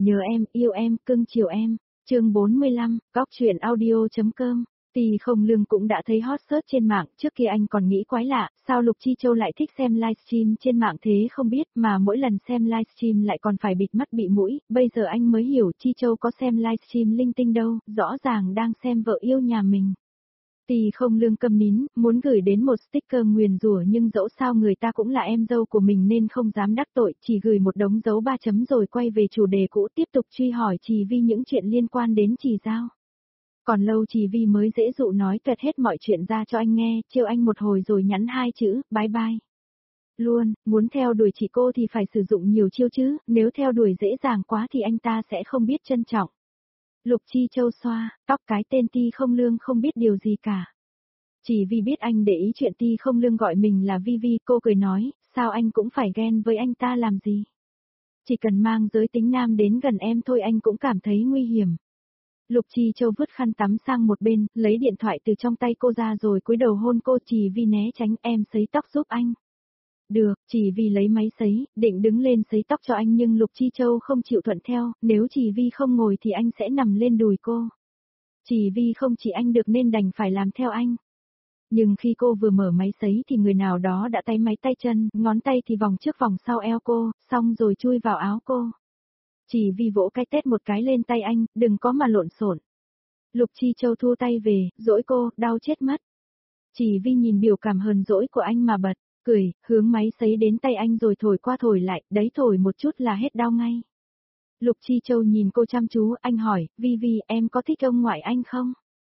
Nhớ em, yêu em, cưng chiều em. Chương 45, góc truyện audio.com. Tì Không Lương cũng đã thấy hot search trên mạng, trước kia anh còn nghĩ quái lạ, sao Lục Chi Châu lại thích xem livestream trên mạng thế không biết, mà mỗi lần xem livestream lại còn phải bịt mắt bịt mũi, bây giờ anh mới hiểu Chi Châu có xem livestream linh tinh đâu, rõ ràng đang xem vợ yêu nhà mình. Tì Không Lương câm nín, muốn gửi đến một sticker nguyền rủa nhưng dẫu sao người ta cũng là em dâu của mình nên không dám đắc tội, chỉ gửi một đống dấu 3 chấm rồi quay về chủ đề cũ tiếp tục truy hỏi Trì Vi những chuyện liên quan đến Trì Giao. Còn lâu Trì Vi mới dễ dụ nói tuyệt hết mọi chuyện ra cho anh nghe, trêu anh một hồi rồi nhắn 2 chữ, bye bye. Luôn, muốn theo đuổi chị cô thì phải sử dụng nhiều chiêu chứ, nếu theo đuổi dễ dàng quá thì anh ta sẽ không biết trân trọng. Lục Chi Châu xoa, tóc cái tên Ti Không Lương không biết điều gì cả. Chỉ vì biết anh để ý chuyện Ti Không Lương gọi mình là Vi Vi, cô cười nói, sao anh cũng phải ghen với anh ta làm gì? Chỉ cần mang giới tính nam đến gần em thôi anh cũng cảm thấy nguy hiểm. Lục Chi Châu vứt khăn tắm sang một bên, lấy điện thoại từ trong tay cô ra rồi cúi đầu hôn cô. Chỉ vì né tránh, em sấy tóc giúp anh. Được, Chỉ vì lấy máy sấy, định đứng lên sấy tóc cho anh nhưng Lục Chi Châu không chịu thuận theo, nếu Chỉ Vi không ngồi thì anh sẽ nằm lên đùi cô. Chỉ vì không chỉ anh được nên đành phải làm theo anh. Nhưng khi cô vừa mở máy sấy thì người nào đó đã tay máy tay chân, ngón tay thì vòng trước vòng sau eo cô, xong rồi chui vào áo cô. Chỉ vì vỗ cái tét một cái lên tay anh, đừng có mà lộn xộn. Lục Chi Châu thua tay về, dỗi cô, đau chết mất. Chỉ vì nhìn biểu cảm hờn dỗi của anh mà bật, cười, hướng máy sấy đến tay anh rồi thổi qua thổi lại, đấy thổi một chút là hết đau ngay. Lục Chi Châu nhìn cô chăm chú, anh hỏi, Vi Vi em có thích ông ngoại anh không?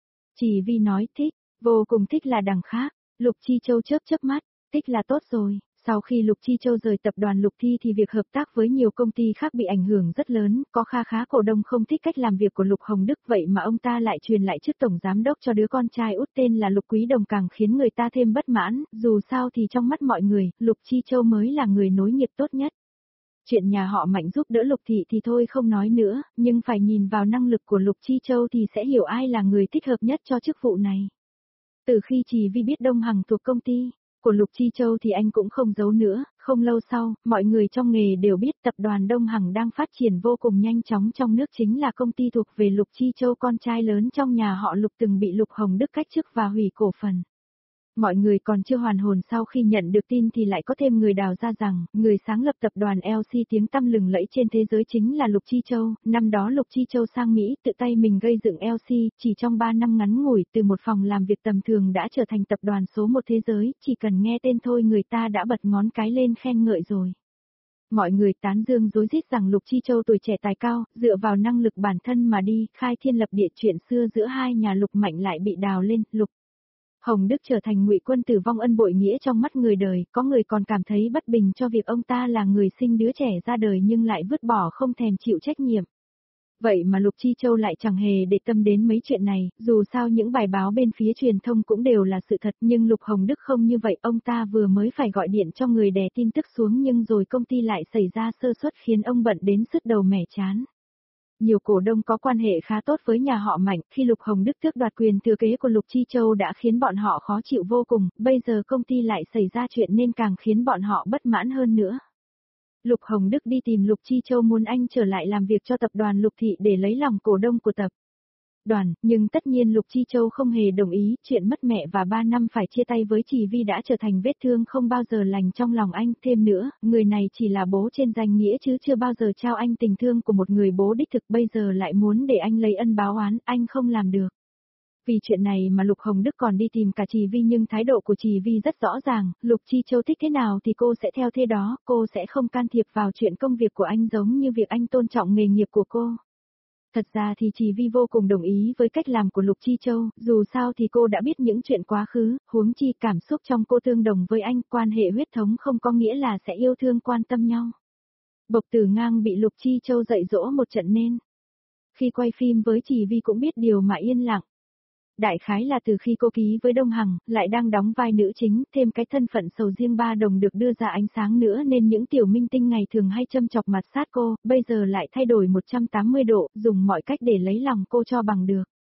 Chỉ vì nói thích, vô cùng thích là đằng khác. Lục Chi Châu chớp chớp mắt, thích là tốt rồi. Sau khi Lục Chi Châu rời tập đoàn Lục Thi thì việc hợp tác với nhiều công ty khác bị ảnh hưởng rất lớn, có khá cổ đông không thích cách làm việc của Lục Hồng Đức, vậy mà ông ta lại truyền lại chức tổng giám đốc cho đứa con trai út tên là Lục Quý Đồng, càng khiến người ta thêm bất mãn, dù sao thì trong mắt mọi người, Lục Chi Châu mới là người nối nghiệp tốt nhất. Chuyện nhà họ Mạnh giúp đỡ Lục Thị thì thôi không nói nữa, nhưng phải nhìn vào năng lực của Lục Chi Châu thì sẽ hiểu ai là người thích hợp nhất cho chức vụ này. Từ khi Trì Vi biết Đông Hằng thuộc công ty của Lục Chi Châu thì anh cũng không giấu nữa, không lâu sau, mọi người trong nghề đều biết tập đoàn Đông Hằng đang phát triển vô cùng nhanh chóng trong nước, chính là công ty thuộc về Lục Chi Châu, con trai lớn trong nhà họ Lục từng bị Lục Hồng Đức cách chức và hủy cổ phần. Mọi người còn chưa hoàn hồn sau khi nhận được tin thì lại có thêm người đào ra rằng, người sáng lập tập đoàn LC tiếng tăm lừng lẫy trên thế giới chính là Lục Chi Châu. Năm đó Lục Chi Châu sang Mỹ tự tay mình gây dựng LC, chỉ trong 3 năm ngắn ngủi từ một phòng làm việc tầm thường đã trở thành tập đoàn số 1 thế giới, chỉ cần nghe tên thôi người ta đã bật ngón cái lên khen ngợi rồi. Mọi người tán dương rối rít rằng Lục Chi Châu tuổi trẻ tài cao, dựa vào năng lực bản thân mà đi, khai thiên lập địa. Chuyện xưa giữa hai nhà Lục Mạnh lại bị đào lên, Lục Hồng Đức trở thành ngụy quân tử vong ân bội nghĩa trong mắt người đời, có người còn cảm thấy bất bình cho việc ông ta là người sinh đứa trẻ ra đời nhưng lại vứt bỏ không thèm chịu trách nhiệm. Vậy mà Lục Chi Châu lại chẳng hề để tâm đến mấy chuyện này, dù sao những bài báo bên phía truyền thông cũng đều là sự thật, nhưng Lục Hồng Đức không như vậy, ông ta vừa mới phải gọi điện cho người đè tin tức xuống nhưng rồi công ty lại xảy ra sơ suất khiến ông bận đến sứt đầu mẻ trán. Nhiều cổ đông có quan hệ khá tốt với nhà họ Mạnh, khi Lục Hồng Đức tước đoạt quyền thừa kế của Lục Chi Châu đã khiến bọn họ khó chịu vô cùng, bây giờ công ty lại xảy ra chuyện nên càng khiến bọn họ bất mãn hơn nữa. Lục Hồng Đức đi tìm Lục Chi Châu muốn anh trở lại làm việc cho tập đoàn Lục Thị để lấy lòng cổ đông của tập đoàn, nhưng tất nhiên Lục Chi Châu không hề đồng ý. Chuyện mất mẹ và 3 năm phải chia tay với Trì Vi đã trở thành vết thương không bao giờ lành trong lòng anh. Thêm nữa, người này chỉ là bố trên danh nghĩa chứ chưa bao giờ trao anh tình thương của một người bố đích thực, bây giờ lại muốn để anh lấy ân báo oán, anh không làm được. Vì chuyện này mà Lục Hồng Đức còn đi tìm cả Trì Vi, nhưng thái độ của Trì Vi rất rõ ràng, Lục Chi Châu thích thế nào thì cô sẽ theo thế đó, cô sẽ không can thiệp vào chuyện công việc của anh giống như việc anh tôn trọng nghề nghiệp của cô. Thật ra thì Trì Vi vô cùng đồng ý với cách làm của Lục Chi Châu, dù sao thì cô đã biết những chuyện quá khứ, huống chi cảm xúc trong cô tương đồng với anh, quan hệ huyết thống không có nghĩa là sẽ yêu thương quan tâm nhau. Bộc Tử Ngang bị Lục Chi Châu dạy dỗ một trận nên khi quay phim với Trì Vi cũng biết điều mà yên lặng. Đại khái là từ khi cô ký với Đông Hằng, lại đang đóng vai nữ chính, thêm cái thân phận sầu riêng ba đồng được đưa ra ánh sáng nữa nên những tiểu minh tinh ngày thường hay châm chọc mặt sát cô, bây giờ lại thay đổi 180 độ, dùng mọi cách để lấy lòng cô cho bằng được.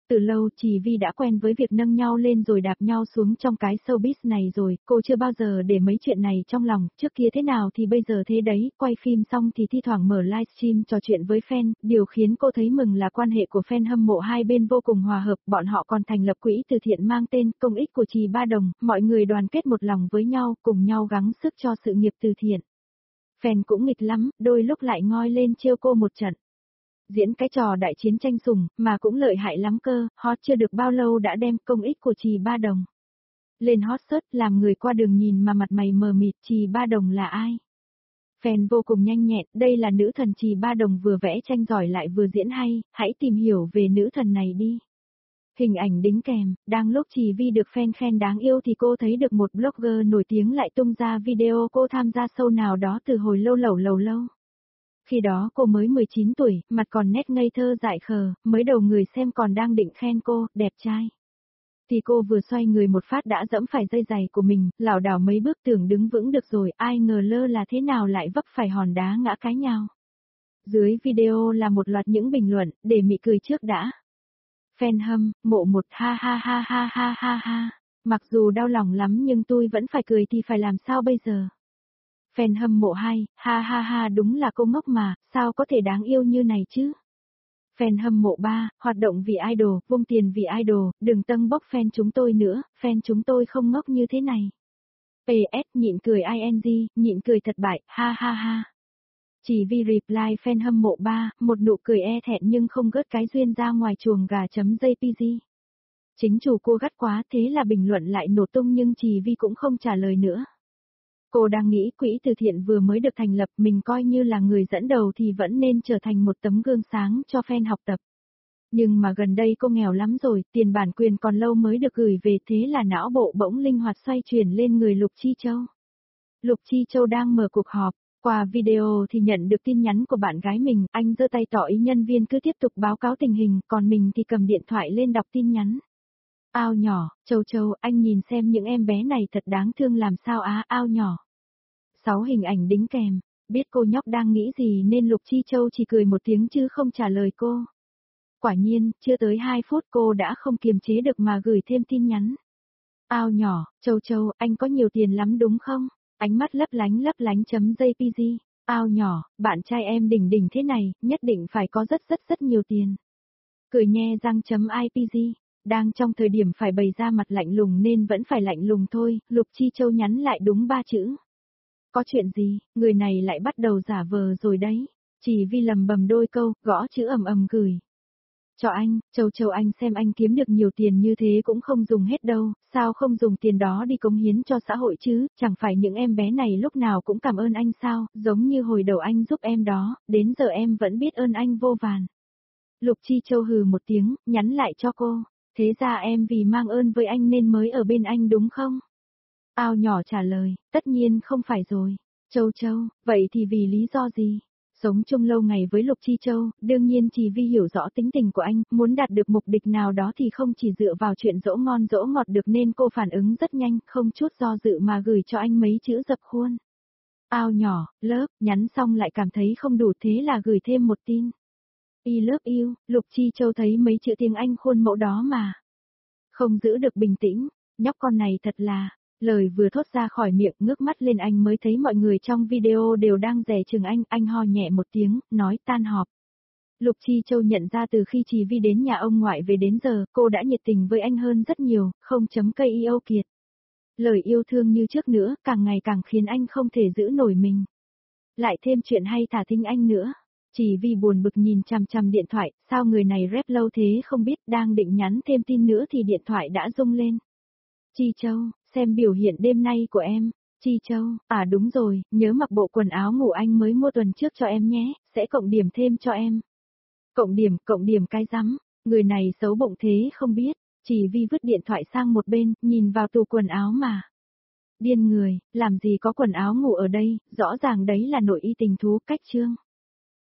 Từ lâu Trì Vi đã quen với việc nâng nhau lên rồi đạp nhau xuống trong cái showbiz này rồi, cô chưa bao giờ để mấy chuyện này trong lòng, trước kia thế nào thì bây giờ thế đấy, quay phim xong thì thi thoảng mở livestream trò chuyện với fan, điều khiến cô thấy mừng là quan hệ của fan hâm mộ hai bên vô cùng hòa hợp, bọn họ còn thành lập quỹ từ thiện mang tên Công ích của Trì Ba Đồng, mọi người đoàn kết một lòng với nhau, cùng nhau gắng sức cho sự nghiệp từ thiện. Fan cũng nghịch lắm, đôi lúc lại ngoi lên trêu cô một trận. Diễn cái trò đại chiến tranh sủng, mà cũng lợi hại lắm cơ, hot chưa được bao lâu đã đem Công ích của Trì Ba Đồng lên hot search, làm người qua đường nhìn mà mặt mày mờ mịt. Trì Ba Đồng là ai? Fan vô cùng nhanh nhẹn, đây là nữ thần Trì Ba Đồng, vừa vẽ tranh giỏi lại vừa diễn hay, hãy tìm hiểu về nữ thần này đi. Hình ảnh đính kèm, đang lúc Trì Vi được fan khen đáng yêu thì cô thấy được một blogger nổi tiếng lại tung ra video cô tham gia show nào đó từ hồi lâu lâu. Khi đó cô mới 19 tuổi, mặt còn nét ngây thơ dại khờ, mới đầu người xem còn đang định khen cô, đẹp trai. Thì cô vừa xoay người một phát đã dẫm phải dây giày của mình, lảo đảo mấy bước tưởng đứng vững được rồi, ai ngờ lơ là thế nào lại vấp phải hòn đá ngã cái nhào. Dưới video là một loạt những bình luận, để mị cười trước đã. Fan hâm, mộ một ha ha ha ha ha ha ha. Mặc dù đau lòng lắm nhưng tôi vẫn phải cười thì phải làm sao bây giờ. Fan hâm mộ 2, ha ha ha, đúng là cô ngốc mà, sao có thể đáng yêu như này chứ. Fan hâm mộ 3, hoạt động vì idol, vung tiền vì idol, đừng tâng bốc fan chúng tôi nữa, fan chúng tôi không ngốc như thế này. PS, nhịn cười ing, nhịn cười thật bại, ha ha ha. Chỉ vì reply fan hâm mộ 3, một nụ cười e thẹn nhưng không gớt cái duyên ra ngoài chuồng gà.jpg. Chính chủ cô gắt quá, thế là bình luận lại nổ tung nhưng Trì Vi cũng không trả lời nữa. Cô đang nghĩ quỹ từ thiện vừa mới được thành lập, mình coi như là người dẫn đầu thì vẫn nên trở thành một tấm gương sáng cho fan học tập. Nhưng mà gần đây cô nghèo lắm rồi, tiền bản quyền còn lâu mới được gửi về, thế là não bộ bỗng linh hoạt xoay chuyển lên người Lục Chi Châu. Lục Chi Châu đang mở cuộc họp, qua video thì nhận được tin nhắn của bạn gái mình, anh giơ tay tỏ ý nhân viên cứ tiếp tục báo cáo tình hình, còn mình thì cầm điện thoại lên đọc tin nhắn. Ao nhỏ, Châu Châu, anh nhìn xem những em bé này thật đáng thương làm sao á, ao nhỏ. 6 hình ảnh đính kèm, biết cô nhóc đang nghĩ gì nên Lục Chi Châu chỉ cười một tiếng chứ không trả lời cô. Quả nhiên, chưa tới 2 phút cô đã không kiềm chế được mà gửi thêm tin nhắn. Ao nhỏ, Châu Châu, anh có nhiều tiền lắm đúng không? Ánh mắt lấp lánh.jpg. Ao nhỏ, bạn trai em đỉnh đỉnh thế này, nhất định phải có rất nhiều tiền. Cười nhe răng.ipg. Đang trong thời điểm phải bày ra mặt lạnh lùng nên vẫn phải lạnh lùng thôi, Lục Chi Châu nhắn lại đúng 3 chữ. Có chuyện gì, người này lại bắt đầu giả vờ rồi đấy. Chỉ vì lầm bầm đôi câu, gõ chữ ầm gửi. Cho anh, Châu Châu, anh xem anh kiếm được nhiều tiền như thế cũng không dùng hết đâu, sao không dùng tiền đó đi cống hiến cho xã hội chứ, chẳng phải những em bé này lúc nào cũng cảm ơn anh sao, giống như hồi đầu anh giúp em đó, đến giờ em vẫn biết ơn anh vô vàn. Lục Chi Châu hừ một tiếng, nhắn lại cho cô, thế ra em vì mang ơn với anh nên mới ở bên anh đúng không? Ao nhỏ trả lời, tất nhiên không phải rồi. Châu Châu, vậy thì vì lý do gì? Sống chung lâu ngày với Lục Chi Châu, đương nhiên Trì Vi hiểu rõ tính tình của anh, muốn đạt được mục đích nào đó thì không chỉ dựa vào chuyện dỗ ngon dỗ ngọt được nên cô phản ứng rất nhanh, không chút do dự mà gửi cho anh mấy chữ dập khuôn. Ao nhỏ, lớp, nhắn xong lại cảm thấy không đủ thế là gửi thêm một tin. I love you, Lục Chi Châu thấy mấy chữ tiếng Anh khuôn mẫu đó mà. Không giữ được bình tĩnh, nhóc con này thật là... Lời vừa thốt ra khỏi miệng, ngước mắt lên anh mới thấy mọi người trong video đều đang dè chừng anh ho nhẹ một tiếng, nói tan họp. Lục Chi Châu nhận ra từ khi Trì Vi đến nhà ông ngoại về đến giờ, cô đã nhiệt tình với anh hơn rất nhiều, không chấm cây yêu kiệt. Lời yêu thương như trước nữa, càng ngày càng khiến anh không thể giữ nổi mình. Lại thêm chuyện hay thả thính anh nữa. Trì Vi buồn bực nhìn chằm điện thoại, sao người này rep lâu thế không biết, đang định nhắn thêm tin nữa thì điện thoại đã rung lên. Chi Châu, xem biểu hiện đêm nay của em. Chi Châu, à đúng rồi, nhớ mặc bộ quần áo ngủ anh mới mua tuần trước cho em nhé, sẽ cộng điểm thêm cho em. Cộng điểm cái rắm, người này xấu bụng thế không biết. Chỉ vì vứt điện thoại sang một bên, nhìn vào tủ quần áo mà. Điên người, làm gì có quần áo ngủ ở đây, rõ ràng đấy là nội y tình thú cách chương.